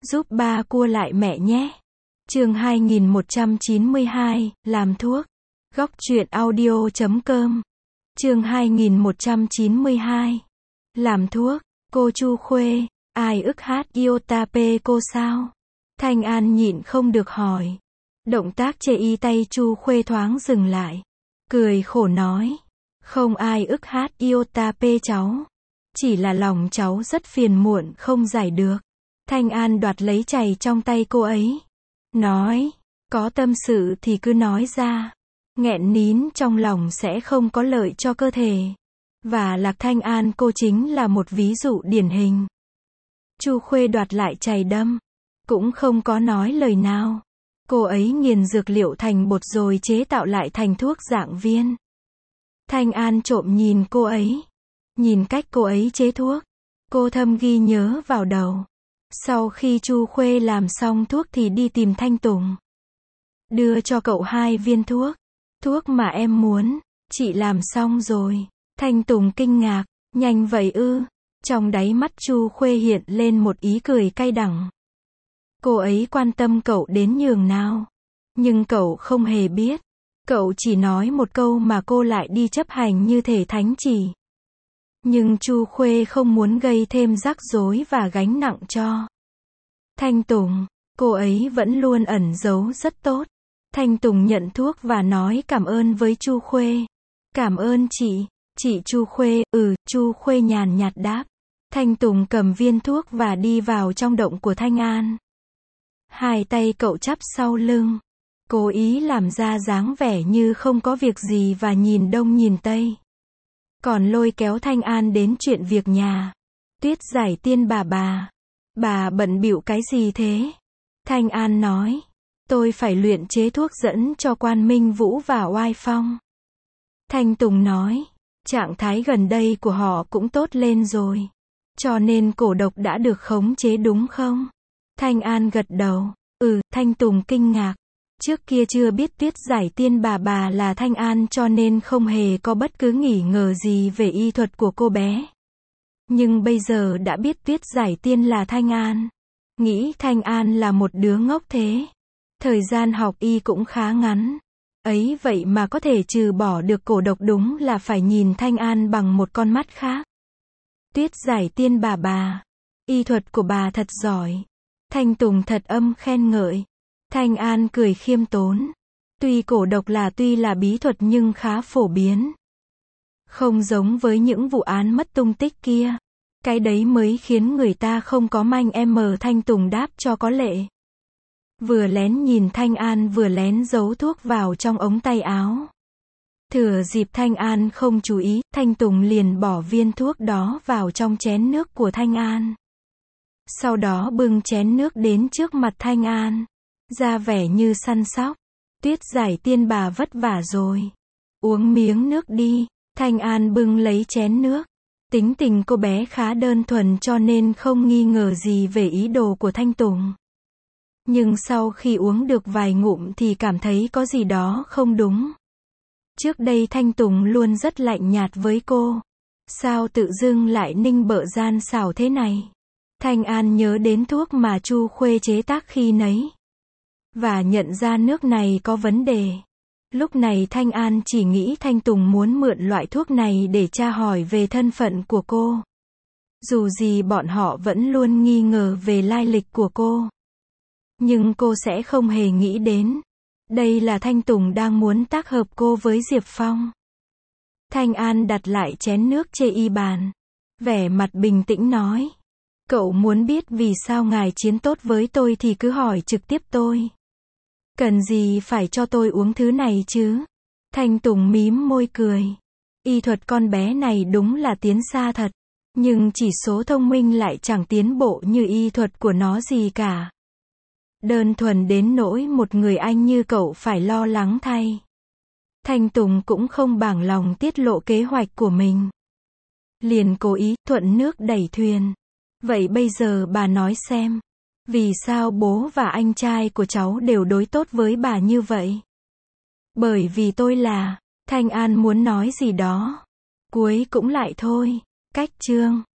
Giúp ba cua lại mẹ nhé. Chương 2192, làm thuốc. Góc truyện audio.com. Chương 2192. Làm thuốc. Cô Chu Khuê, ai ức hát Iotape cô sao? Thanh An nhịn không được hỏi. Động tác chê y tay Chu Khuê thoáng dừng lại. Cười khổ nói. Không ai ức hát Iotape cháu. Chỉ là lòng cháu rất phiền muộn không giải được. Thanh An đoạt lấy chày trong tay cô ấy. Nói, có tâm sự thì cứ nói ra. Nghẹn nín trong lòng sẽ không có lợi cho cơ thể. Và Lạc Thanh An cô chính là một ví dụ điển hình. Chu Khuê đoạt lại chày đâm. Cũng không có nói lời nào. Cô ấy nghiền dược liệu thành bột rồi chế tạo lại thành thuốc dạng viên. Thanh An trộm nhìn cô ấy. Nhìn cách cô ấy chế thuốc. Cô thầm ghi nhớ vào đầu. Sau khi Chu Khuê làm xong thuốc thì đi tìm Thanh Tùng. Đưa cho cậu 2 viên thuốc. Thuốc mà em muốn. Chị làm xong rồi. Thanh Tùng kinh ngạc. Nhanh vậy ư? Trong đáy mắt Chu Khuê hiện lên một ý cười cay đắng. Cô ấy quan tâm cậu đến nhường nào. Nhưng cậu không hề biết. Cậu chỉ nói một câu mà cô lại đi chấp hành như thể thánh chỉ. Nhưng Chu Khuê không muốn gây thêm rắc rối và gánh nặng cho Thanh Tùng. Cô ấy vẫn luôn ẩn giấu rất tốt. Thanh Tùng nhận thuốc và nói cảm ơn với Chu Khuê. Cảm ơn chị. Chị Chu Khuê, Chu Khuê nhàn nhạt đáp. Thanh Tùng cầm viên thuốc và đi vào trong động của Thanh An. 2 tay cậu chắp sau lưng. Cố ý làm ra dáng vẻ như không có việc gì và nhìn đông nhìn tây. Còn lôi kéo Thanh An đến chuyện việc nhà. Tuyết Giải Tiên bà bận bịu cái gì thế? Thanh An nói. Tôi phải luyện chế thuốc dẫn cho Quan Minh Vũ và Oai Phong. Thanh Tùng nói. Trạng thái gần đây của họ cũng tốt lên rồi. Cho nên cổ độc đã được khống chế đúng không? Thanh An gật đầu. Thanh Tùng kinh ngạc. Trước kia chưa biết Tuyết Giải Tiên bà là Thanh An cho nên không hề có bất cứ nghi ngờ gì về y thuật của cô bé. Nhưng bây giờ đã biết Tuyết Giải Tiên là Thanh An. Nghĩ Thanh An là một đứa ngốc thế. Thời gian học y cũng khá ngắn. Ấy vậy mà có thể trừ bỏ được cổ độc đúng là phải nhìn Thanh An bằng một con mắt khác. Tuyết Giải Tiên bà. Y thuật của bà thật giỏi. Thanh Tùng thật âm khen ngợi. Thanh An cười khiêm tốn. Tuy cổ độc tuy là bí thuật nhưng khá phổ biến. Không giống với những vụ án mất tung tích kia. Cái đấy mới khiến người ta không có manh Thanh Tùng đáp cho có lệ. Vừa lén nhìn Thanh An vừa lén giấu thuốc vào trong ống tay áo. Thừa dịp Thanh An không chú ý, Thanh Tùng liền bỏ viên thuốc đó vào trong chén nước của Thanh An. Sau đó bưng chén nước đến trước mặt Thanh An. Ra vẻ như săn sóc. Tuyết Giải Tiên bà vất vả rồi. Uống miếng nước đi. Thanh An bưng lấy chén nước. Tính tình cô bé khá đơn thuần cho nên không nghi ngờ gì về ý đồ của Thanh Tùng. Nhưng sau khi uống được vài ngụm thì cảm thấy có gì đó không đúng. Trước đây Thanh Tùng luôn rất lạnh nhạt với cô. Sao tự dưng lại ninh bợ gian xảo thế này? Thanh An nhớ đến thuốc mà Chu Khuê chế tác khi nấy. Và nhận ra nước này có vấn đề. Lúc này Thanh An chỉ nghĩ Thanh Tùng muốn mượn loại thuốc này để tra hỏi về thân phận của cô. Dù gì bọn họ vẫn luôn nghi ngờ về lai lịch của cô. Nhưng cô sẽ không hề nghĩ đến. Đây là Thanh Tùng đang muốn tác hợp cô với Diệp Phong. Thanh An đặt lại chén nước chê y bàn. Vẻ mặt bình tĩnh nói. Cậu muốn biết vì sao ngài chiến tốt với tôi thì cứ hỏi trực tiếp tôi. Cần gì phải cho tôi uống thứ này chứ? Thanh Tùng mím môi cười. Y thuật con bé này đúng là tiến xa thật. Nhưng chỉ số thông minh lại chẳng tiến bộ như y thuật của nó gì cả. Đơn thuần đến nỗi một người anh như cậu phải lo lắng thay. Thanh Tùng cũng không bảng lòng tiết lộ kế hoạch của mình. Liền cố ý thuận nước đẩy thuyền. Vậy bây giờ bà nói xem. Vì sao bố và anh trai của cháu đều đối tốt với bà như vậy? Bởi vì tôi là... Thanh An muốn nói gì đó. Cuối cũng lại thôi. Cách chương.